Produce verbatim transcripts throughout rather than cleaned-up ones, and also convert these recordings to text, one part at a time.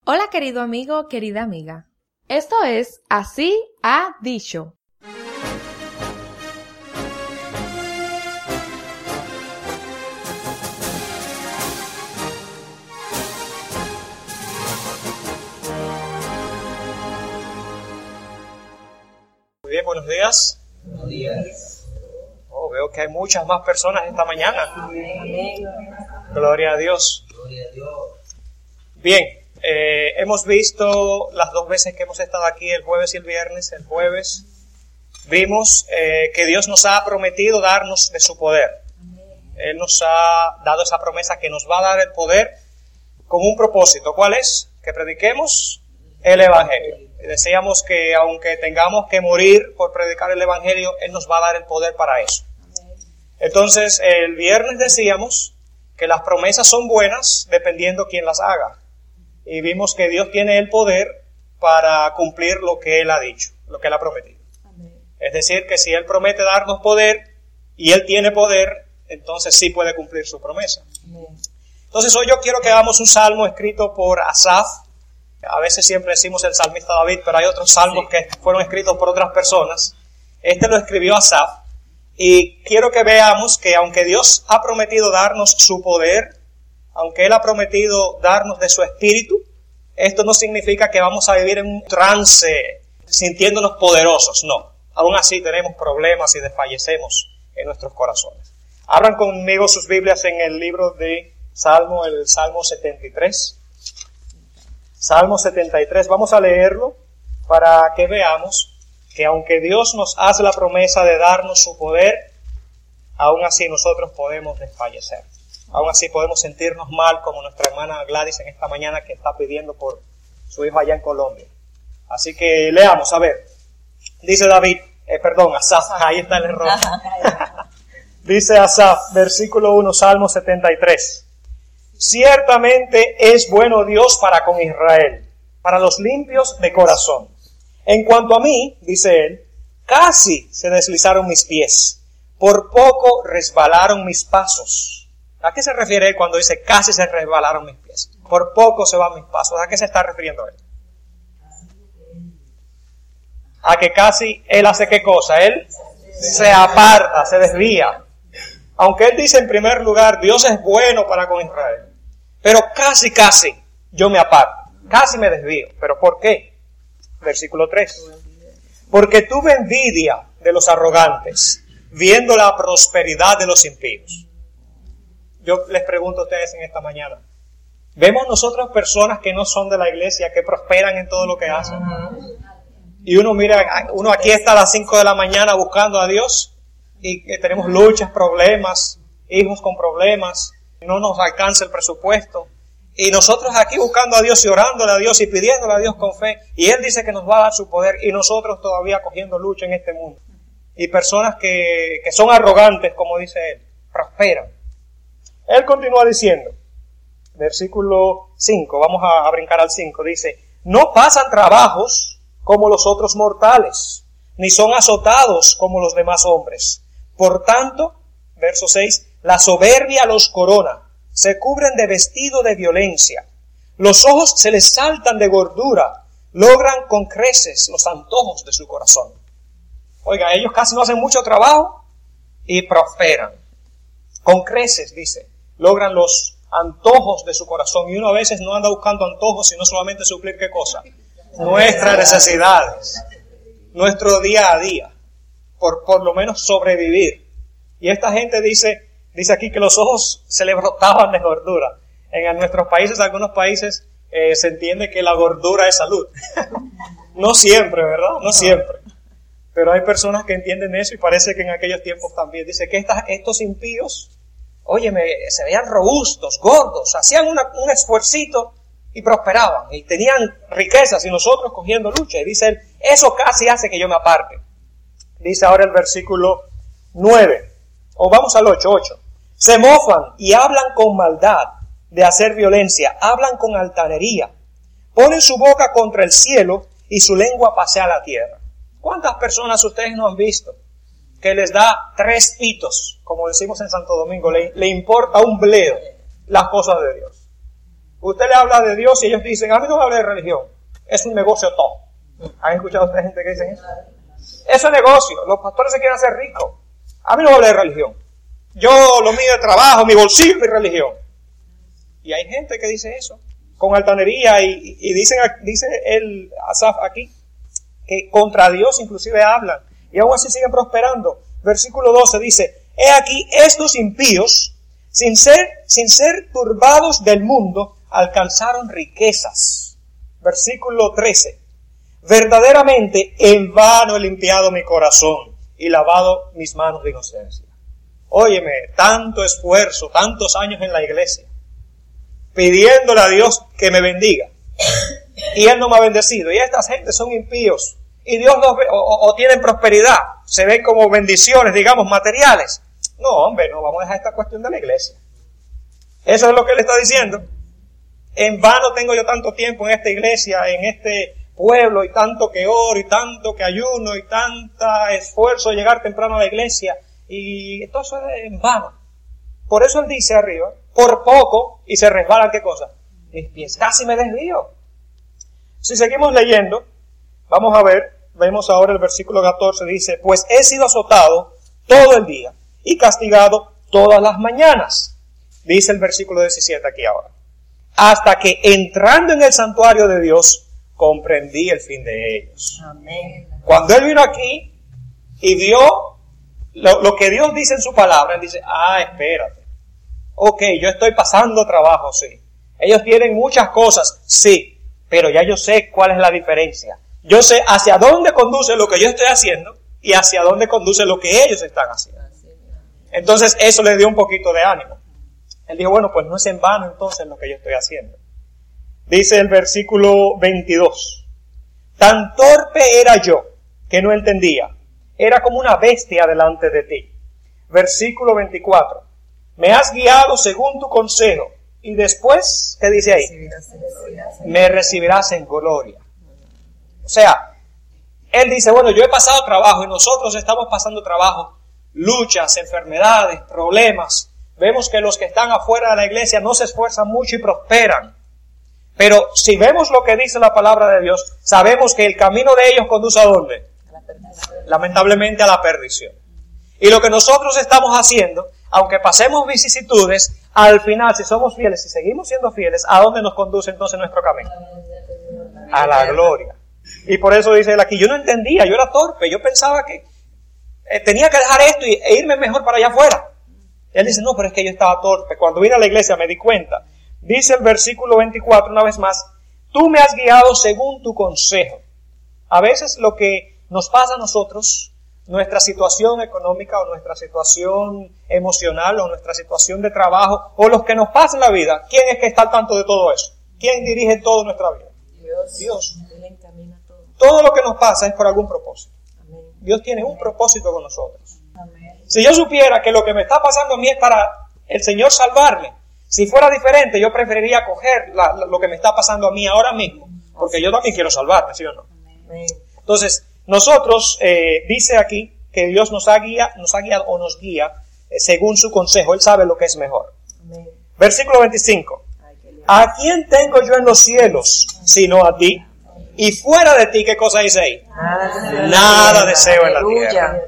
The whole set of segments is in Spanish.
Hola querido amigo, querida amiga. Esto es Así ha dicho. Muy bien, buenos días. Buenos días. Oh, veo que hay muchas más personas esta mañana. Amén. Gloria a Dios. Gloria a Dios. Bien, eh, hemos visto las dos veces que hemos estado aquí, el jueves y el viernes. El jueves vimos eh, que Dios nos ha prometido darnos de su poder. Él nos ha dado esa promesa que nos va a dar el poder con un propósito. ¿Cuál es? Que prediquemos el Evangelio. Y decíamos que aunque tengamos que morir por predicar el Evangelio, Él nos va a dar el poder para eso. Entonces, el viernes decíamos que las promesas son buenas dependiendo quién las haga. Y vimos que Dios tiene el poder para cumplir lo que Él ha dicho, lo que Él ha prometido. Amén. Es decir, que si Él promete darnos poder y Él tiene poder, entonces sí puede cumplir su promesa. Amén. Entonces hoy yo quiero que hagamos un salmo escrito por Asaf. A veces siempre decimos el salmista David, pero hay otros salmos sí. que fueron escritos por otras personas. Este lo escribió Asaf. Y quiero que veamos que aunque Dios ha prometido darnos su poder, aunque Él ha prometido darnos de su espíritu, esto no significa que vamos a vivir en un trance sintiéndonos poderosos, no. Aún así tenemos problemas y desfallecemos en nuestros corazones. Abran conmigo sus Biblias en el libro de Salmo, el Salmo setenta y tres. Salmo setenta y tres, vamos a leerlo para que veamos que aunque Dios nos hace la promesa de darnos su poder, aún así nosotros podemos desfallecer. Aún así podemos sentirnos mal, como nuestra hermana Gladys en esta mañana que está pidiendo por su hijo allá en Colombia. Así que leamos, a ver. Dice David, eh, perdón, Asaf, ahí está el error. Dice Asaf, versículo uno, Salmo setenta y tres. Ciertamente es bueno Dios para con Israel, para los limpios de corazón. En cuanto a mí, dice él, casi se deslizaron mis pies, por poco resbalaron mis pasos. ¿A qué se refiere él cuando dice casi se resbalaron mis pies? Por poco se van mis pasos. ¿A qué se está refiriendo él? A que casi él hace qué cosa, él se aparta, se desvía. Aunque él dice en primer lugar, Dios es bueno para con Israel, pero casi, casi yo me aparto, casi me desvío. ¿Pero por qué? Versículo tres. Porque tuve envidia de los arrogantes, viendo la prosperidad de los impíos. Yo les pregunto a ustedes en esta mañana, ¿vemos nosotros personas que no son de la iglesia, que prosperan en todo lo que hacen? Y uno mira, uno aquí está a las cinco de la mañana buscando a Dios y tenemos luchas, problemas, hijos con problemas, no nos alcanza el presupuesto. Y nosotros aquí buscando a Dios y orándole a Dios y pidiéndole a Dios con fe. Y Él dice que nos va a dar su poder y nosotros todavía cogiendo lucha en este mundo. Y personas que, que son arrogantes, como dice Él, prosperan. Él continúa diciendo, versículo cinco, vamos a, a brincar al cinco, dice, no pasan trabajos como los otros mortales, ni son azotados como los demás hombres. Por tanto, verso seis, la soberbia los corona, se cubren de vestido de violencia, los ojos se les saltan de gordura, logran con creces los antojos de su corazón. Oiga, ellos casi no hacen mucho trabajo y prosperan. Con creces, dice, logran los antojos de su corazón. Y uno a veces no anda buscando antojos, sino solamente suplir ¿qué cosa? Nuestras necesidades, nuestro día a día, por, por lo menos sobrevivir. Y esta gente dice, dice aquí que los ojos se le brotaban de gordura. En nuestros países, algunos países, eh, se entiende que la gordura es salud. No siempre, ¿verdad? No siempre. Pero hay personas que entienden eso y parece que en aquellos tiempos también. Dice que estas, estos impíos, óyeme, se veían robustos, gordos, hacían una, un esfuercito y prosperaban. Y tenían riquezas y nosotros cogiendo lucha. Y dice él, eso casi hace que yo me aparte. Dice ahora el versículo nueve. O vamos al ocho, ocho. Se mofan y hablan con maldad de hacer violencia. Hablan con altanería. Ponen su boca contra el cielo y su lengua pasea la tierra. ¿Cuántas personas ustedes no han visto que les da tres pitos, como decimos en Santo Domingo, le, le importa un bledo las cosas de Dios? Usted le habla de Dios y ellos dicen, a mí no me habla de religión, es un negocio todo. ¿Han escuchado ustedes gente que dicen eso? Eso es negocio, los pastores se quieren hacer ricos. A mí no me habla de religión. Yo lo mío de trabajo, mi bolsillo, mi religión. Y hay gente que dice eso, con altanería, y, y dicen, dice el Asaf aquí, que contra Dios inclusive hablan, y aún así siguen prosperando. Versículo doce dice, he aquí estos impíos, sin ser, sin ser turbados del mundo, alcanzaron riquezas. Versículo trece, verdaderamente en vano he limpiado mi corazón y lavado mis manos de inocencia. Óyeme, tanto esfuerzo, tantos años en la iglesia, pidiéndole a Dios que me bendiga, y Él no me ha bendecido, y estas gentes son impíos, y Dios los ve, o, o tienen prosperidad, se ven como bendiciones, digamos, materiales. No, hombre, no vamos a dejar esta cuestión de la iglesia. Eso es lo que Él está diciendo. En vano tengo yo tanto tiempo en esta iglesia, en este pueblo, y tanto que oro, y tanto que ayuno, y tanta esfuerzo de llegar temprano a la iglesia, y todo eso es en vano. Por eso Él dice arriba, por poco, y se resbalan, ¿qué cosa? Mis pies, casi me desvío. Si seguimos leyendo, vamos a ver, vemos ahora el versículo catorce, dice, pues he sido azotado todo el día, y castigado todas las mañanas. Dice el versículo diecisiete aquí ahora. Hasta que entrando en el santuario de Dios, comprendí el fin de ellos. Amén. Cuando Él vino aquí y vio lo, lo que Dios dice en su palabra, Él dice, ah, espérate. Ok, yo estoy pasando trabajo, sí. Ellos tienen muchas cosas, sí. Pero ya yo sé cuál es la diferencia. Yo sé hacia dónde conduce lo que yo estoy haciendo y hacia dónde conduce lo que ellos están haciendo. Entonces eso le dio un poquito de ánimo. Él dijo, bueno, pues no es en vano entonces lo que yo estoy haciendo. Dice el versículo veintidós. Tan torpe era yo que no entendía. Era como una bestia delante de ti. Versículo veinticuatro. Me has guiado según tu consejo. Y después, ¿qué dice ahí? Me recibirás en gloria. O sea, Él dice, bueno, yo he pasado trabajo y nosotros estamos pasando trabajo, luchas, enfermedades, problemas. Vemos que los que están afuera de la iglesia no se esfuerzan mucho y prosperan. Pero si vemos lo que dice la palabra de Dios, sabemos que el camino de ellos conduce ¿a dónde? Lamentablemente a la perdición. Y lo que nosotros estamos haciendo, aunque pasemos vicisitudes, al final, si somos fieles, si seguimos siendo fieles, ¿a dónde nos conduce entonces nuestro camino? A la gloria. Y por eso dice él aquí, yo no entendía, yo era torpe, yo pensaba que eh, tenía que dejar esto y, e irme mejor para allá afuera. Él dice, no, pero es que yo estaba torpe. Cuando vine a la iglesia me di cuenta. Dice el versículo veinticuatro una vez más, tú me has guiado según tu consejo. A veces lo que nos pasa a nosotros, nuestra situación económica o nuestra situación emocional o nuestra situación de trabajo o los que nos pasa en la vida, ¿quién es que está al tanto de todo eso? ¿Quién dirige toda nuestra vida? Dios. Dios. Él encamina todo. Todo lo que nos pasa es por algún propósito. Amén. Dios tiene un propósito con nosotros. Amén. Si yo supiera que lo que me está pasando a mí es para el Señor salvarme, si fuera diferente, yo preferiría coger la, la, lo que me está pasando a mí ahora mismo, porque yo también quiero salvarme, ¿sí o no? Amén. Entonces, nosotros, eh, dice aquí, que Dios nos ha, guía, nos ha guiado o nos guía eh, según su consejo. Él sabe lo que es mejor. Amén. Versículo veinticinco. Ay, qué lindo. ¿A quién tengo yo en los cielos sino a ti? Y fuera de ti, ¿qué cosa dice ahí? Nada deseo, Nada deseo en la Aleluya. tierra.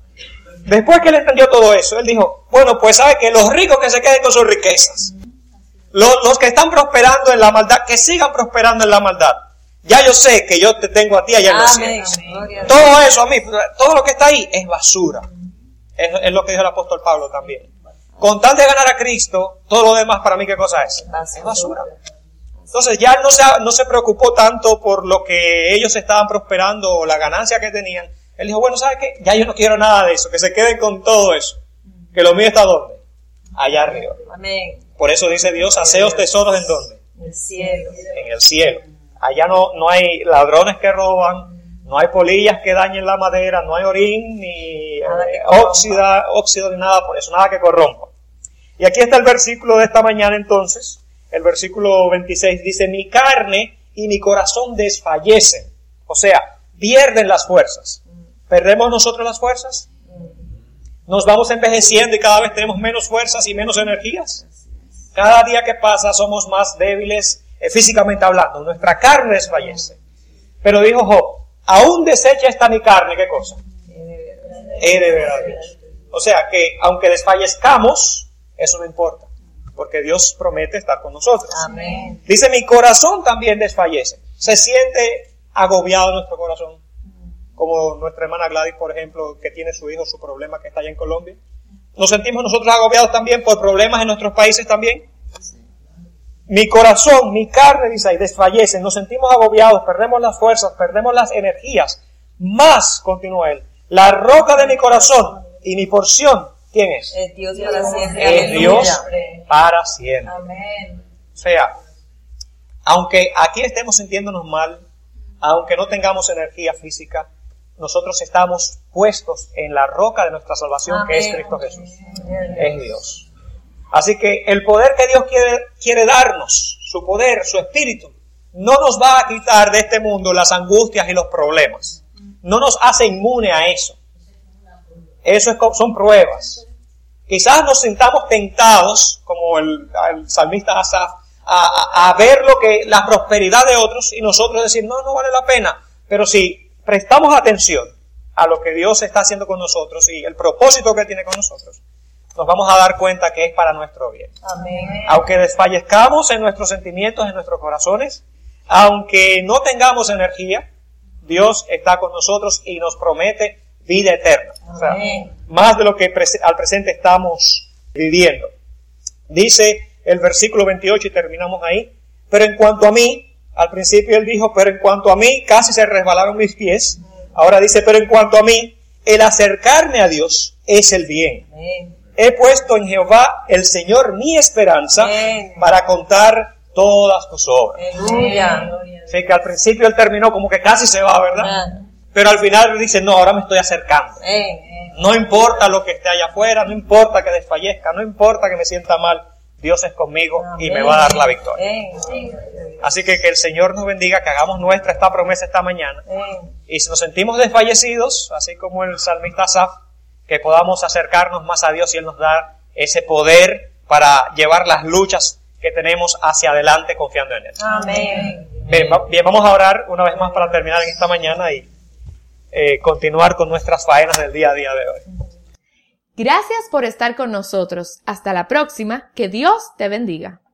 Después que él entendió todo eso, él dijo, bueno, pues sabe que los ricos que se queden con sus riquezas. Los, los que están prosperando en la maldad, que sigan prosperando en la maldad. Ya yo sé que yo te tengo a ti allá en los Amén. cielos. Gloria a Dios. Todo eso a mí, todo lo que está ahí es basura. Es, es lo que dijo el apóstol Pablo también. Con tal de ganar a Cristo, todo lo demás para mí, ¿qué cosa es? Es basura. Entonces ya no se, no se preocupó tanto por lo que ellos estaban prosperando o la ganancia que tenían. Él dijo, bueno, ¿sabes qué? Ya yo no quiero nada de eso, que se queden con todo eso. Que lo mío está ¿dónde? Allá arriba. Amén. Por eso dice Dios, haceos tesoros ¿en dónde? En el cielo. En el cielo. Allá no, no hay ladrones que roban, no hay polillas que dañen la madera, no hay orín, ni Nada que eh, corrompa. óxida, óxido, ni nada por eso, nada que corrompa. Y aquí está el versículo de esta mañana entonces, el versículo veintiséis, dice, mi carne y mi corazón desfallecen, o sea, pierden las fuerzas. ¿Perdemos nosotros las fuerzas? ¿Nos vamos envejeciendo y cada vez tenemos menos fuerzas y menos energías? Cada día que pasa somos más débiles eh, físicamente hablando. Nuestra carne desfallece. Pero dijo Job, aún desecha esta mi carne, ¿qué cosa? He de ver a Dios. O sea que aunque desfallezcamos, eso no importa. Porque Dios promete estar con nosotros. Amén. Dice, mi corazón también desfallece. Se siente agobiado nuestro corazón. Como nuestra hermana Gladys, por ejemplo, que tiene su hijo, su problema que está allá en Colombia. ¿Nos sentimos nosotros agobiados también por problemas en nuestros países también? Mi corazón, mi carne, dice ahí, desfallece. Nos sentimos agobiados, perdemos las fuerzas, perdemos las energías. Más, continúa él, la roca de mi corazón y mi porción, ¿quién es? Es Dios para siempre. Es Dios para siempre. Amén. O sea, aunque aquí estemos sintiéndonos mal, aunque no tengamos energía física, nosotros estamos puestos en la roca de nuestra salvación, Amén. que es Cristo Jesús. Es Dios. Así que el poder que Dios quiere, quiere darnos, su poder, su espíritu, no nos va a quitar de este mundo las angustias y los problemas. No nos hace inmune a eso. Eso es, son pruebas. Quizás nos sintamos tentados, como el, el salmista Asaf, a, a, a ver lo que, la prosperidad de otros y nosotros decir, no, no vale la pena. Pero si prestamos atención a lo que Dios está haciendo con nosotros y el propósito que Él tiene con nosotros, nos vamos a dar cuenta que es para nuestro bien. Amén. Aunque desfallezcamos en nuestros sentimientos, en nuestros corazones, aunque no tengamos energía, Dios está con nosotros y nos promete vida eterna. O sea, más de lo que prese- al presente estamos viviendo. Dice el versículo veintiocho y terminamos ahí. Pero en cuanto a mí, al principio él dijo, pero en cuanto a mí, casi se resbalaron mis pies. Ahora dice, pero en cuanto a mí, el acercarme a Dios es el bien. Amén. He puesto en Jehová el Señor mi esperanza Amén. para contar todas tus obras. Aleluya. Así que al principio él terminó como que casi se va, ¿verdad? Ah. Pero al final dice, no, ahora me estoy acercando. Amén. No importa lo que esté allá afuera, no importa que desfallezca, no importa que me sienta mal, Dios es conmigo y me va a dar la victoria. Amén. Así que que el Señor nos bendiga, que hagamos nuestra esta promesa esta mañana. Amén. Y si nos sentimos desfallecidos, así como el salmista Asaf, que podamos acercarnos más a Dios y Él nos da ese poder para llevar las luchas que tenemos hacia adelante confiando en Él. Amén. Bien, va- bien, vamos a orar una vez más para terminar en esta mañana y eh, continuar con nuestras faenas del día a día de hoy. Gracias por estar con nosotros. Hasta la próxima. Que Dios te bendiga.